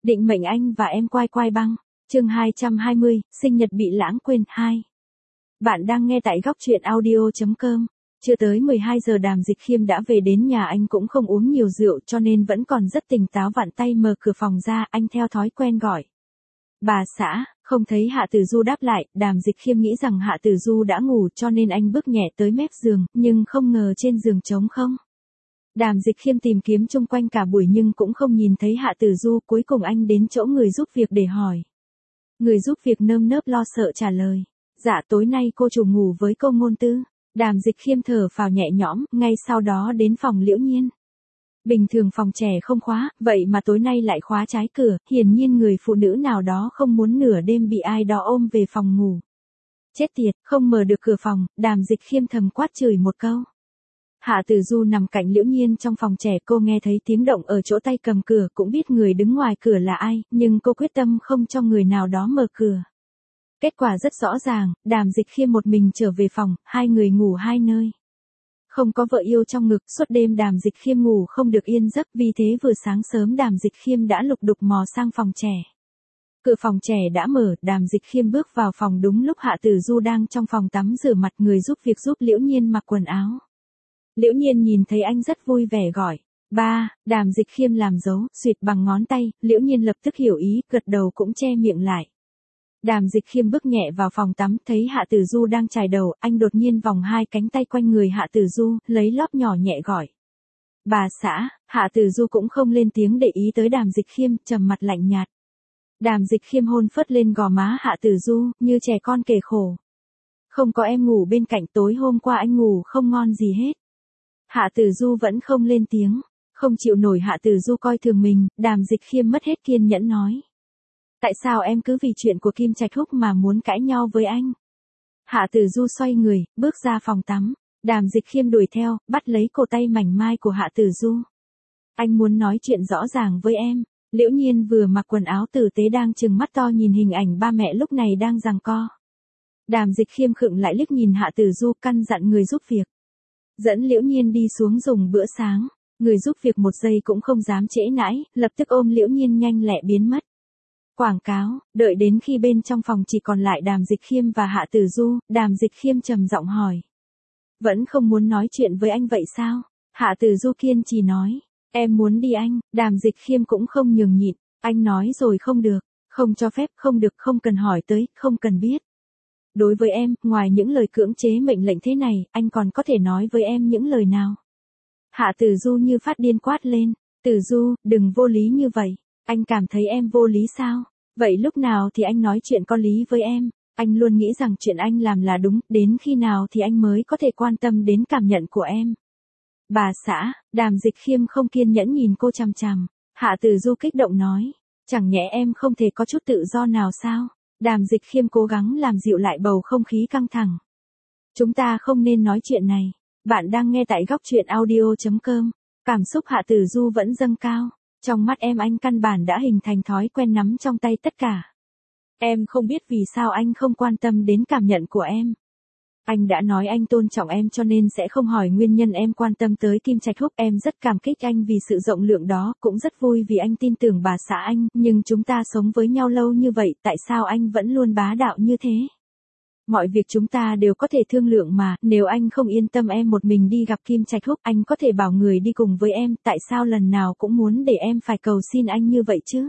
Định mệnh anh và em quai quai băng. Chương 220, sinh nhật bị lãng quên 2. Bạn đang nghe tại góc truyện audio.com. Chưa tới 12 giờ Đàm Dịch Khiêm đã về đến nhà, anh cũng không uống nhiều rượu cho nên vẫn còn rất tỉnh táo, vặn tay mở cửa phòng ra, anh theo thói quen gọi. Bà xã. Không thấy Hạ Tử Du đáp lại, Đàm Dịch Khiêm nghĩ rằng Hạ Tử Du đã ngủ cho nên anh bước nhẹ tới mép giường, nhưng không ngờ trên giường trống không. Đàm Dịch Khiêm tìm kiếm chung quanh cả buổi nhưng cũng không nhìn thấy Hạ Tử Du, cuối cùng anh đến chỗ người giúp việc để hỏi. Người giúp việc nơm nớp lo sợ trả lời. Dạ tối nay cô chủ ngủ với cô Ngôn Tư. Đàm Dịch Khiêm thở phào nhẹ nhõm, ngay sau đó đến phòng Liễu Nhiên. Bình thường phòng trẻ không khóa, vậy mà tối nay lại khóa trái cửa, hiển nhiên người phụ nữ nào đó không muốn nửa đêm bị ai đó ôm về phòng ngủ. Chết tiệt, không mở được cửa phòng, Đàm Dịch Khiêm thầm quát chửi một câu. Hạ Tử Du nằm cạnh Liễu Nhiên trong phòng trẻ, cô nghe thấy tiếng động ở chỗ tay cầm cửa, cũng biết người đứng ngoài cửa là ai, nhưng cô quyết tâm không cho người nào đó mở cửa. Kết quả rất rõ ràng, Đàm Dịch Khiêm một mình trở về phòng, hai người ngủ hai nơi. Không có vợ yêu trong ngực, suốt đêm Đàm Dịch Khiêm ngủ không được yên giấc, vì thế vừa sáng sớm Đàm Dịch Khiêm đã lục đục mò sang phòng trẻ. Cửa phòng trẻ đã mở, Đàm Dịch Khiêm bước vào phòng đúng lúc Hạ Tử Du đang trong phòng tắm rửa mặt, người giúp việc giúp Liễu Nhiên mặc quần áo. Liễu Nhiên nhìn thấy anh rất vui vẻ gọi. Ba. Đàm Dịch Khiêm làm dấu, xuyệt bằng ngón tay, Liễu Nhiên lập tức hiểu ý, gật đầu cũng che miệng lại. Đàm Dịch Khiêm bước nhẹ vào phòng tắm, thấy Hạ Tử Du đang chải đầu, anh đột nhiên vòng hai cánh tay quanh người Hạ Tử Du, lấy lóp nhỏ nhẹ gọi. Bà xã. Hạ Tử Du cũng không lên tiếng để ý tới Đàm Dịch Khiêm, trầm mặt lạnh nhạt. Đàm Dịch Khiêm hôn phớt lên gò má Hạ Tử Du, như trẻ con kể khổ. Không có em ngủ bên cạnh, tối hôm qua anh ngủ không ngon gì hết. Hạ Tử Du vẫn không lên tiếng, không chịu nổi Hạ Tử Du coi thường mình, Đàm Dịch Khiêm mất hết kiên nhẫn nói. Tại sao em cứ vì chuyện của Kim Trạch Húc mà muốn cãi nhau với anh? Hạ Tử Du xoay người, bước ra phòng tắm, Đàm Dịch Khiêm đuổi theo, bắt lấy cổ tay mảnh mai của Hạ Tử Du. Anh muốn nói chuyện rõ ràng với em. Liễu Nhiên vừa mặc quần áo tử tế đang trừng mắt to nhìn hình ảnh ba mẹ lúc này đang giằng co. Đàm Dịch Khiêm khựng lại liếc nhìn Hạ Tử Du, căn dặn người giúp việc. Dẫn Liễu Nhiên đi xuống dùng bữa sáng, người giúp việc một giây cũng không dám trễ nãi, lập tức ôm Liễu Nhiên nhanh lẹ biến mất. Quảng cáo. Đợi đến khi bên trong phòng chỉ còn lại Đàm Dịch Khiêm và Hạ Tử Du, Đàm Dịch Khiêm trầm giọng hỏi. Vẫn không muốn nói chuyện với anh vậy sao? Hạ Tử Du kiên trì nói. Em muốn đi anh. Đàm Dịch Khiêm cũng không nhường nhịn. Anh nói rồi không được, không cho phép, không được, không cần hỏi tới, không cần biết. Đối với em, ngoài những lời cưỡng chế mệnh lệnh thế này, anh còn có thể nói với em những lời nào? Hạ Tử Du như phát điên quát lên. Tử Du, đừng vô lý như vậy. Anh cảm thấy em vô lý sao? Vậy lúc nào thì anh nói chuyện có lý với em? Anh luôn nghĩ rằng chuyện anh làm là đúng, đến khi nào thì anh mới có thể quan tâm đến cảm nhận của em? Bà xã. Đàm Dịch Khiêm không kiên nhẫn nhìn cô chằm chằm. Hạ Tử Du kích động nói. Chẳng nhẽ em không thể có chút tự do nào sao? Đàm Dịch Khiêm cố gắng làm dịu lại bầu không khí căng thẳng. Chúng ta không nên nói chuyện này. Bạn đang nghe tại góc truyện audio.com. Cảm xúc Hạ Tử Du vẫn dâng cao. Trong mắt em, anh căn bản đã hình thành thói quen nắm trong tay tất cả. Em không biết vì sao anh không quan tâm đến cảm nhận của em. Anh đã nói anh tôn trọng em cho nên sẽ không hỏi nguyên nhân em quan tâm tới Kim Trạch Húc. Em rất cảm kích anh vì sự rộng lượng đó, cũng rất vui vì anh tin tưởng bà xã anh, nhưng chúng ta sống với nhau lâu như vậy, tại sao anh vẫn luôn bá đạo như thế? Mọi việc chúng ta đều có thể thương lượng mà, nếu anh không yên tâm em một mình đi gặp Kim Trạch Húc, anh có thể bảo người đi cùng với em, tại sao lần nào cũng muốn để em phải cầu xin anh như vậy chứ?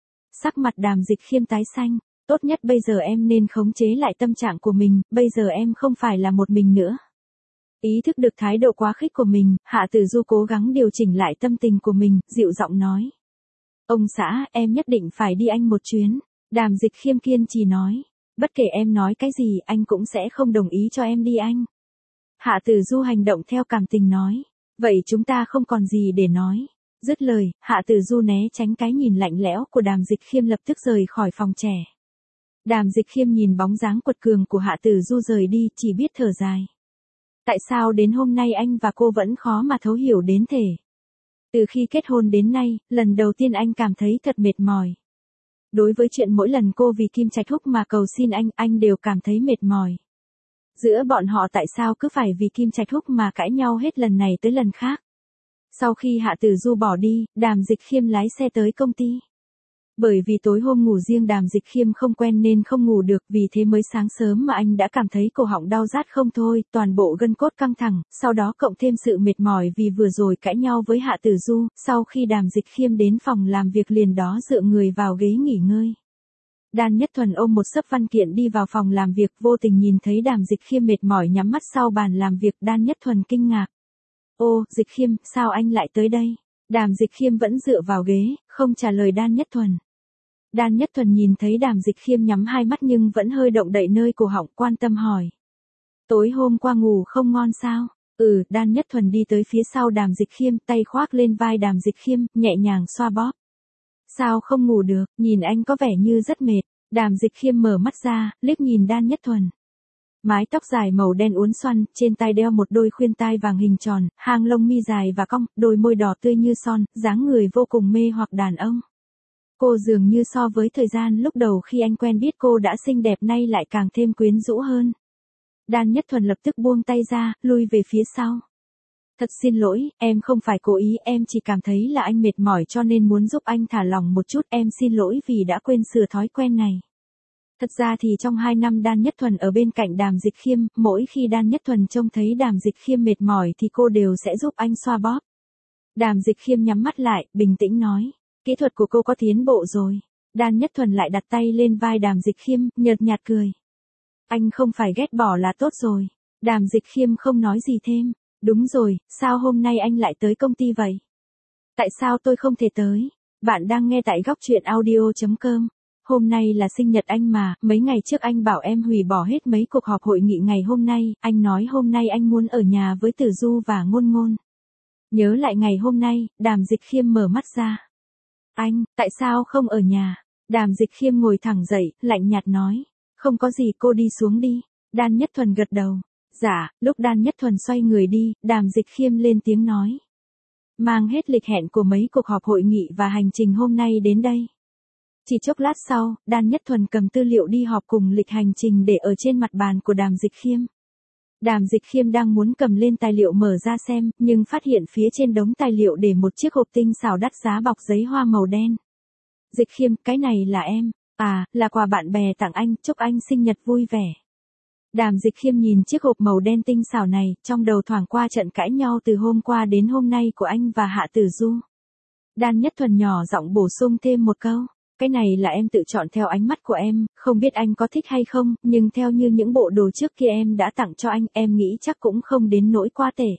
Sắc mặt Đàm Dịch Khiêm tái xanh. Tốt nhất bây giờ em nên khống chế lại tâm trạng của mình, bây giờ em không phải là một mình nữa. Ý thức được thái độ quá khích của mình, Hạ Tử Du cố gắng điều chỉnh lại tâm tình của mình, dịu giọng nói. Ông xã, em nhất định phải đi anh một chuyến. Đàm Dịch Khiêm kiên trì nói. Bất kể em nói cái gì, anh cũng sẽ không đồng ý cho em đi anh. Hạ Tử Du hành động theo cảm tình nói. Vậy chúng ta không còn gì để nói. Dứt lời, Hạ Tử Du né tránh cái nhìn lạnh lẽo của Đàm Dịch Khiêm, lập tức rời khỏi phòng trẻ. Đàm Dịch Khiêm nhìn bóng dáng quật cường của Hạ Tử Du rời đi, chỉ biết thở dài. Tại sao đến hôm nay anh và cô vẫn khó mà thấu hiểu đến thể? Từ khi kết hôn đến nay, lần đầu tiên anh cảm thấy thật mệt mỏi. Đối với chuyện mỗi lần cô vì Kim Trạch Húc mà cầu xin anh đều cảm thấy mệt mỏi. Giữa bọn họ tại sao cứ phải vì Kim Trạch Húc mà cãi nhau hết lần này tới lần khác? Sau khi Hạ Tử Du bỏ đi, Đàm Dịch Khiêm lái xe tới công ty. Bởi vì tối hôm ngủ riêng Đàm Dịch Khiêm không quen nên không ngủ được, vì thế mới sáng sớm mà anh đã cảm thấy cổ họng đau rát không thôi, toàn bộ gân cốt căng thẳng, sau đó cộng thêm sự mệt mỏi vì vừa rồi cãi nhau với Hạ Tử Du, sau khi Đàm Dịch Khiêm đến phòng làm việc liền đó dựa người vào ghế nghỉ ngơi. Đan Nhất Thuần ôm một xấp văn kiện đi vào phòng làm việc, vô tình nhìn thấy Đàm Dịch Khiêm mệt mỏi nhắm mắt sau bàn làm việc, Đan Nhất Thuần kinh ngạc. Ô, Dịch Khiêm, sao anh lại tới đây? Đàm Dịch Khiêm vẫn dựa vào ghế, không trả lời Đan Nhất Thuần. Đan Nhất Thuần nhìn thấy Đàm Dịch Khiêm nhắm hai mắt nhưng vẫn hơi động đậy nơi cổ họng, quan tâm hỏi. Tối hôm qua ngủ không ngon sao? Đan Nhất Thuần đi tới phía sau Đàm Dịch Khiêm, tay khoác lên vai Đàm Dịch Khiêm, nhẹ nhàng xoa bóp. Sao không ngủ được, nhìn anh có vẻ như rất mệt. Đàm Dịch Khiêm mở mắt ra, liếc nhìn Đan Nhất Thuần. Mái tóc dài màu đen uốn xoăn, trên tai đeo một đôi khuyên tai vàng hình tròn, hang lông mi dài và cong, đôi môi đỏ tươi như son, dáng người vô cùng mê hoặc đàn ông. Cô dường như so với thời gian lúc đầu khi anh quen biết cô đã xinh đẹp, nay lại càng thêm quyến rũ hơn. Đan Nhất Thuần lập tức buông tay ra, lui về phía sau. Thật xin lỗi, em không phải cố ý, em chỉ cảm thấy là anh mệt mỏi cho nên muốn giúp anh thả lỏng một chút, em xin lỗi vì đã quên sửa thói quen này. Thật ra thì trong 2 năm Đan Nhất Thuần ở bên cạnh Đàm Dịch Khiêm, mỗi khi Đan Nhất Thuần trông thấy Đàm Dịch Khiêm mệt mỏi thì cô đều sẽ giúp anh xoa bóp. Đàm Dịch Khiêm nhắm mắt lại, bình tĩnh nói, kỹ thuật của cô có tiến bộ rồi. Đan Nhất Thuần lại đặt tay lên vai Đàm Dịch Khiêm, nhợt nhạt cười. Anh không phải ghét bỏ là tốt rồi. Đàm Dịch Khiêm không nói gì thêm. Đúng rồi, sao hôm nay anh lại tới công ty vậy? Tại sao tôi không thể tới? Bạn đang nghe tại góc truyện audio.com. Hôm nay là sinh nhật anh mà, mấy ngày trước anh bảo em hủy bỏ hết mấy cuộc họp hội nghị ngày hôm nay, anh nói hôm nay anh muốn ở nhà với Tử Du và Ngôn Ngôn. Nhớ lại ngày hôm nay, Đàm Dịch Khiêm mở mắt ra. Anh, tại sao không ở nhà? Đàm Dịch Khiêm ngồi thẳng dậy, lạnh nhạt nói. Không có gì, cô đi xuống đi. Đan Nhất Thuần gật đầu. Dạ, lúc Đan Nhất Thuần xoay người đi, Đàm Dịch Khiêm lên tiếng nói. Mang hết lịch hẹn của mấy cuộc họp hội nghị và hành trình hôm nay đến đây. Chỉ chốc lát sau, Đan Nhất Thuần cầm tư liệu đi họp cùng lịch hành trình để ở trên mặt bàn của Đàm Dịch Khiêm. Đàm Dịch Khiêm đang muốn cầm lên tài liệu mở ra xem, nhưng phát hiện phía trên đống tài liệu để một chiếc hộp tinh xảo đắt giá bọc giấy hoa màu đen. Dịch Khiêm, cái này là em. À, là quà bạn bè tặng anh, chúc anh sinh nhật vui vẻ. Đàm Dịch Khiêm nhìn chiếc hộp màu đen tinh xảo này, trong đầu thoảng qua trận cãi nhau từ hôm qua đến hôm nay của anh và Hạ Tử Du. Đan Nhất Thuần nhỏ giọng bổ sung thêm một câu. Cái này là em tự chọn theo ánh mắt của em, không biết anh có thích hay không, nhưng theo như những bộ đồ trước kia em đã tặng cho anh, em nghĩ chắc cũng không đến nỗi quá tệ.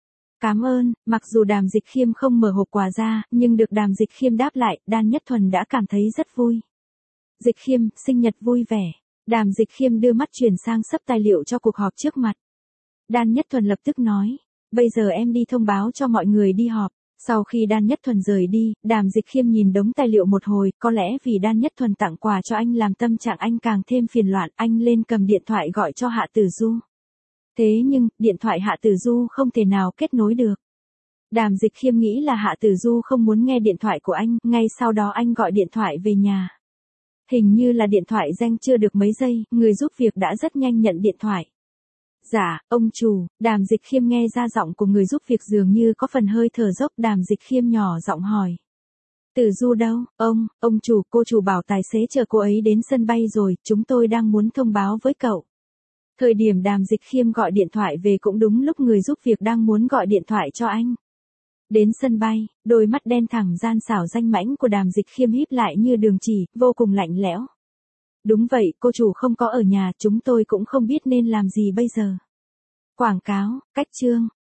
Cảm ơn. Mặc dù Đàm Dịch Khiêm không mở hộp quà ra, nhưng được Đàm Dịch Khiêm đáp lại, Đan Nhất Thuần đã cảm thấy rất vui. Dịch Khiêm, sinh nhật vui vẻ. Đàm Dịch Khiêm đưa mắt chuyển sang xấp tài liệu cho cuộc họp trước mặt. Đan Nhất Thuần lập tức nói, bây giờ em đi thông báo cho mọi người đi họp. Sau khi Đan Nhất Thuần rời đi, Đàm Dịch Khiêm nhìn đống tài liệu một hồi, có lẽ vì Đan Nhất Thuần tặng quà cho anh làm tâm trạng anh càng thêm phiền loạn, anh lên cầm điện thoại gọi cho Hạ Tử Du. Thế nhưng, điện thoại Hạ Tử Du không thể nào kết nối được. Đàm Dịch Khiêm nghĩ là Hạ Tử Du không muốn nghe điện thoại của anh, ngay sau đó anh gọi điện thoại về nhà. Hình như là điện thoại reng chưa được mấy giây, người giúp việc đã rất nhanh nhận điện thoại. Dạ, ông chủ. Đàm Dịch Khiêm nghe ra giọng của người giúp việc dường như có phần hơi thở dốc. Đàm Dịch Khiêm nhỏ giọng hỏi. Tử Du đâu? Ông chủ, cô chủ bảo tài xế chờ cô ấy đến sân bay rồi, chúng tôi đang muốn thông báo với cậu. Thời điểm Đàm Dịch Khiêm gọi điện thoại về cũng đúng lúc người giúp việc đang muốn gọi điện thoại cho anh. Đến sân bay, đôi mắt đen thẳng gian xảo danh mãnh của Đàm Dịch Khiêm híp lại như đường chỉ, vô cùng lạnh lẽo. Đúng vậy, cô chủ không có ở nhà, chúng tôi cũng không biết nên làm gì bây giờ. Quảng cáo, cách chương.